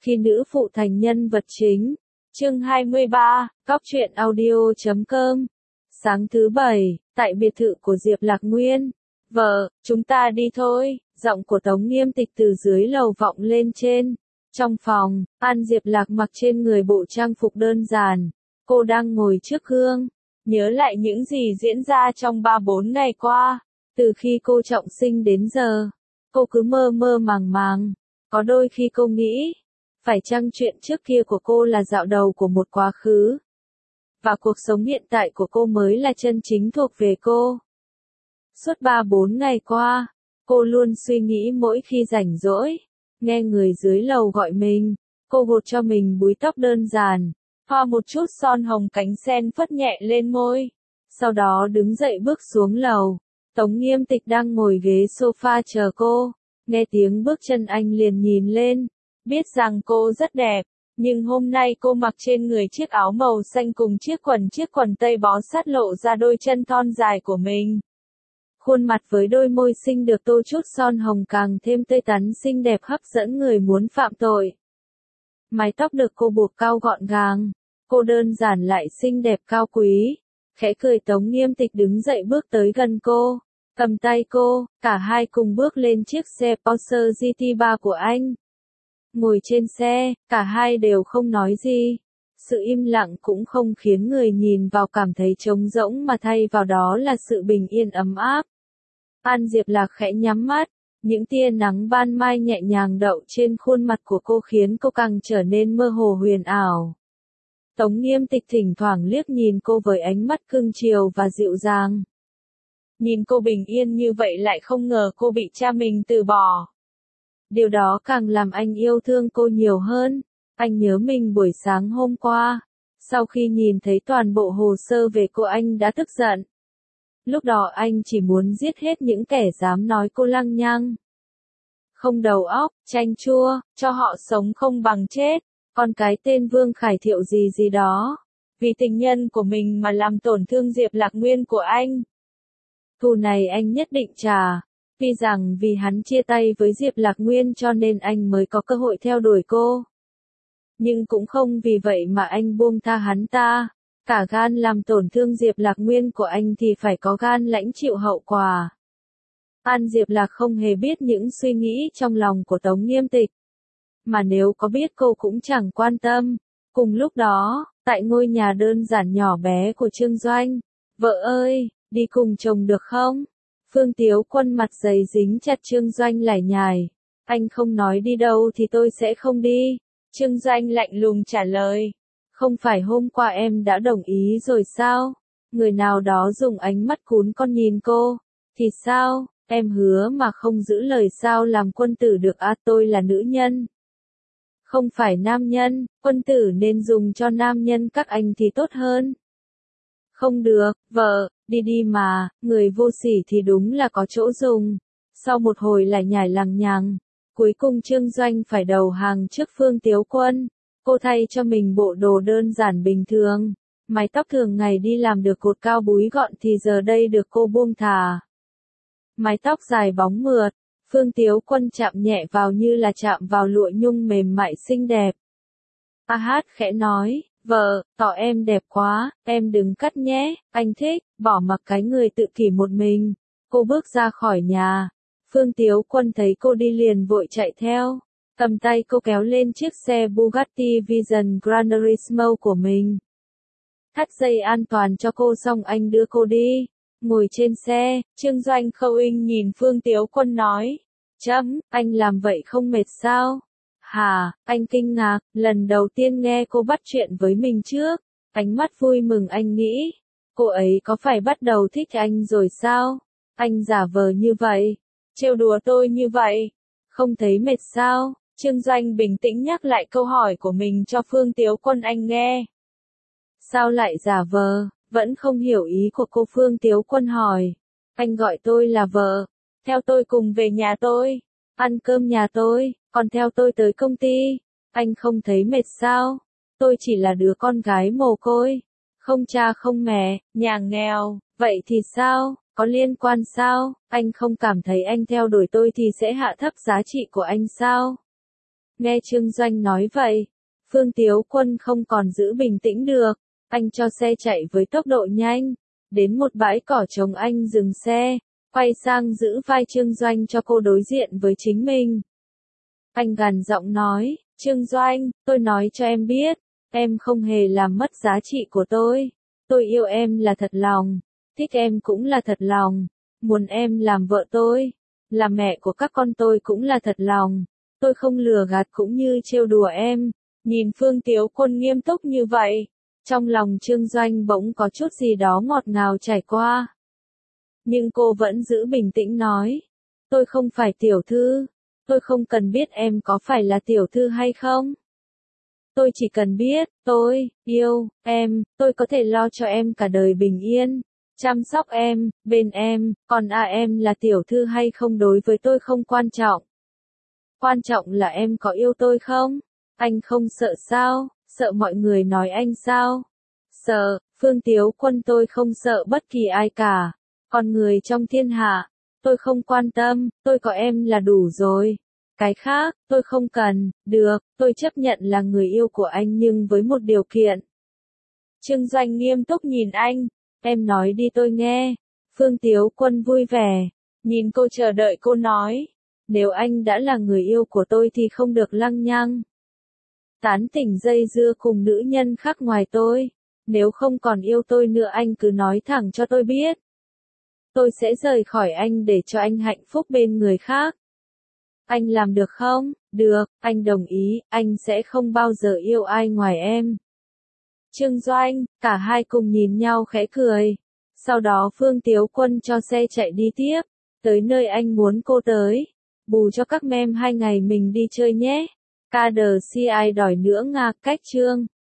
Khi nữ phụ thành nhân vật chính. Chương 23, Cóc truyện audio.com. Sáng thứ Bảy, tại biệt thự của Diệp Lạc Nguyên. Vợ, chúng ta đi thôi, giọng của Tống Nghiêm Tịch từ dưới lầu vọng lên trên. Trong phòng, An Diệp Lạc mặc trên người bộ trang phục đơn giản. Cô đang ngồi trước gương, nhớ lại những gì diễn ra trong 3-4 ngày qua. Từ khi cô trọng sinh đến giờ, cô cứ mơ mơ màng màng. Có đôi khi cô nghĩ, phải chăng chuyện trước kia của cô là dạo đầu của một quá khứ? Và cuộc sống hiện tại của cô mới là chân chính thuộc về cô. Suốt 3-4 ngày qua, cô luôn suy nghĩ mỗi khi rảnh rỗi. Nghe người dưới lầu gọi mình, cô gột cho mình búi tóc đơn giản, thoa một chút son hồng cánh sen phất nhẹ lên môi. Sau đó đứng dậy bước xuống lầu. Tống Nghiêm Tịch đang ngồi ghế sofa chờ cô. Nghe tiếng bước chân anh liền nhìn lên. Biết rằng cô rất đẹp, nhưng hôm nay cô mặc trên người chiếc áo màu xanh cùng chiếc quần tây bó sát lộ ra đôi chân thon dài của mình. Khuôn mặt với đôi môi xinh được tô chút son hồng càng thêm tươi tắn xinh đẹp hấp dẫn người muốn phạm tội. Mái tóc được cô buộc cao gọn gàng, cô đơn giản lại xinh đẹp cao quý. Khẽ cười Tống Nghiêm Tịch đứng dậy bước tới gần cô, cầm tay cô, cả hai cùng bước lên chiếc xe Porsche GT3 của anh. Ngồi trên xe, cả hai đều không nói gì. Sự im lặng cũng không khiến người nhìn vào cảm thấy trống rỗng mà thay vào đó là sự bình yên ấm áp. An Diệp Lạc khẽ nhắm mắt, những tia nắng ban mai nhẹ nhàng đậu trên khuôn mặt của cô khiến cô càng trở nên mơ hồ huyền ảo. Tống Nghiêm Tịch thỉnh thoảng liếc nhìn cô với ánh mắt cưng chiều và dịu dàng. Nhìn cô bình yên như vậy lại không ngờ cô bị cha mình từ bỏ. Điều đó càng làm anh yêu thương cô nhiều hơn. Anh nhớ mình buổi sáng hôm qua, sau khi nhìn thấy toàn bộ hồ sơ về cô anh đã tức giận. Lúc đó anh chỉ muốn giết hết những kẻ dám nói cô lăng nhăng, không đầu óc, chanh chua, cho họ sống không bằng chết. Con cái tên Vương Khải Thiệu gì gì đó, vì tình nhân của mình mà làm tổn thương Diệp Lạc Nguyên của anh. Thù này anh nhất định trả. Vì rằng vì hắn chia tay với Diệp Lạc Nguyên cho nên anh mới có cơ hội theo đuổi cô. Nhưng cũng không vì vậy mà anh buông tha hắn ta. Cả gan làm tổn thương Diệp Lạc Nguyên của anh thì phải có gan lãnh chịu hậu quả. An Diệp Lạc không hề biết những suy nghĩ trong lòng của Tống Nghiêm Tịch. Mà nếu có biết cô cũng chẳng quan tâm. Cùng lúc đó, tại ngôi nhà đơn giản nhỏ bé của Trương Doanh. Vợ ơi, đi cùng chồng được không? Phương Tiếu Quân mặt dày dính chặt Trương Doanh lải nhải. Anh không nói đi đâu thì tôi sẽ không đi. Trương Doanh lạnh lùng trả lời. Không phải hôm qua em đã đồng ý rồi sao? Người nào đó dùng ánh mắt cún con nhìn cô. Thì sao, em hứa mà không giữ lời sao làm quân tử được à? Tôi là nữ nhân, không phải nam nhân, quân tử nên dùng cho nam nhân các anh thì tốt hơn. Không được, vợ, đi đi mà, người vô sỉ thì đúng là có chỗ dùng. Sau một hồi lại nhải lằng nhằng, cuối cùng Trương Doanh phải đầu hàng trước Phương Tiếu Quân. Cô thay cho mình bộ đồ đơn giản bình thường, mái tóc thường ngày đi làm được cột cao búi gọn thì giờ đây được cô buông thả. Mái tóc dài bóng mượt, Phương Tiếu Quân chạm nhẹ vào như là chạm vào lụa nhung mềm mại xinh đẹp. A Hát khẽ nói. Vợ, tỏ em đẹp quá, em đừng cắt nhé, anh thích, bỏ mặc cái người tự kỷ một mình. Cô bước ra khỏi nhà. Phương Tiếu Quân thấy cô đi liền vội chạy theo. Cầm tay cô kéo lên chiếc xe Bugatti Vision Grandissimo của mình. Thắt dây an toàn cho cô xong anh đưa cô đi. Ngồi trên xe, Trương Doanh khâu inh nhìn Phương Tiếu Quân nói. Anh làm vậy không mệt sao? Hả, anh kinh ngạc, lần đầu tiên nghe cô bắt chuyện với mình trước. Ánh mắt vui mừng anh nghĩ. Cô ấy có phải bắt đầu thích anh rồi sao? Anh giả vờ như vậy, trêu đùa tôi như vậy. Không thấy mệt sao? Trương Doanh bình tĩnh nhắc lại câu hỏi của mình cho Phương Tiếu Quân anh nghe. Sao lại giả vờ? Vẫn không hiểu ý của cô. Phương Tiếu Quân hỏi. Anh gọi tôi là vợ. Theo tôi cùng về nhà tôi. Ăn cơm nhà tôi, còn theo tôi tới công ty. Anh không thấy mệt sao? Tôi chỉ là đứa con gái mồ côi. Không cha không mẹ, nhà nghèo. Vậy thì sao? Có liên quan sao? Anh không cảm thấy anh theo đuổi tôi thì sẽ hạ thấp giá trị của anh sao? Nghe Trương Doanh nói vậy, Phương Tiếu Quân không còn giữ bình tĩnh được, anh cho xe chạy với tốc độ nhanh, đến một bãi cỏ trống anh dừng xe, quay sang giữ vai Trương Doanh cho cô đối diện với chính mình. Anh gằn giọng nói, Trương Doanh, tôi nói cho em biết, em không hề làm mất giá trị của tôi yêu em là thật lòng, thích em cũng là thật lòng, muốn em làm vợ tôi, làm mẹ của các con tôi cũng là thật lòng, tôi không lừa gạt cũng như trêu đùa em. Nhìn Phương Tiếu Quân nghiêm túc như vậy, trong lòng Trương Doanh bỗng có chút gì đó ngọt ngào chảy qua. Nhưng cô vẫn giữ bình tĩnh nói, tôi không phải tiểu thư, tôi không cần biết em có phải là tiểu thư hay không. Tôi chỉ cần biết, tôi yêu em, tôi có thể lo cho em cả đời bình yên, chăm sóc em, bên em, còn em là tiểu thư hay không đối với tôi không quan trọng. Quan trọng là em có yêu tôi không? Anh không sợ sao? Sợ mọi người nói anh sao? Sợ, Phương Tiếu Quân tôi không sợ bất kỳ ai cả. Còn người trong thiên hạ, tôi không quan tâm, tôi có em là đủ rồi. Cái khác, tôi không cần, được, tôi chấp nhận là người yêu của anh nhưng với một điều kiện. Trương Doanh nghiêm túc nhìn anh, em nói đi tôi nghe. Phương Tiếu Quân vui vẻ, nhìn cô chờ đợi cô nói. Nếu anh đã là người yêu của tôi thì không được lăng nhăng tán tỉnh dây dưa cùng nữ nhân khác ngoài tôi. Nếu không còn yêu tôi nữa anh cứ nói thẳng cho tôi biết. Tôi sẽ rời khỏi anh để cho anh hạnh phúc bên người khác. Anh làm được không? Được, anh đồng ý, anh sẽ không bao giờ yêu ai ngoài em. Trương Doanh, cả hai cùng nhìn nhau khẽ cười. Sau đó Phương Tiếu Quân cho xe chạy đi tiếp, tới nơi anh muốn cô tới. Bù cho các mem 2 ngày mình đi chơi nhé. KDCI đòi nữa Nga cách chương.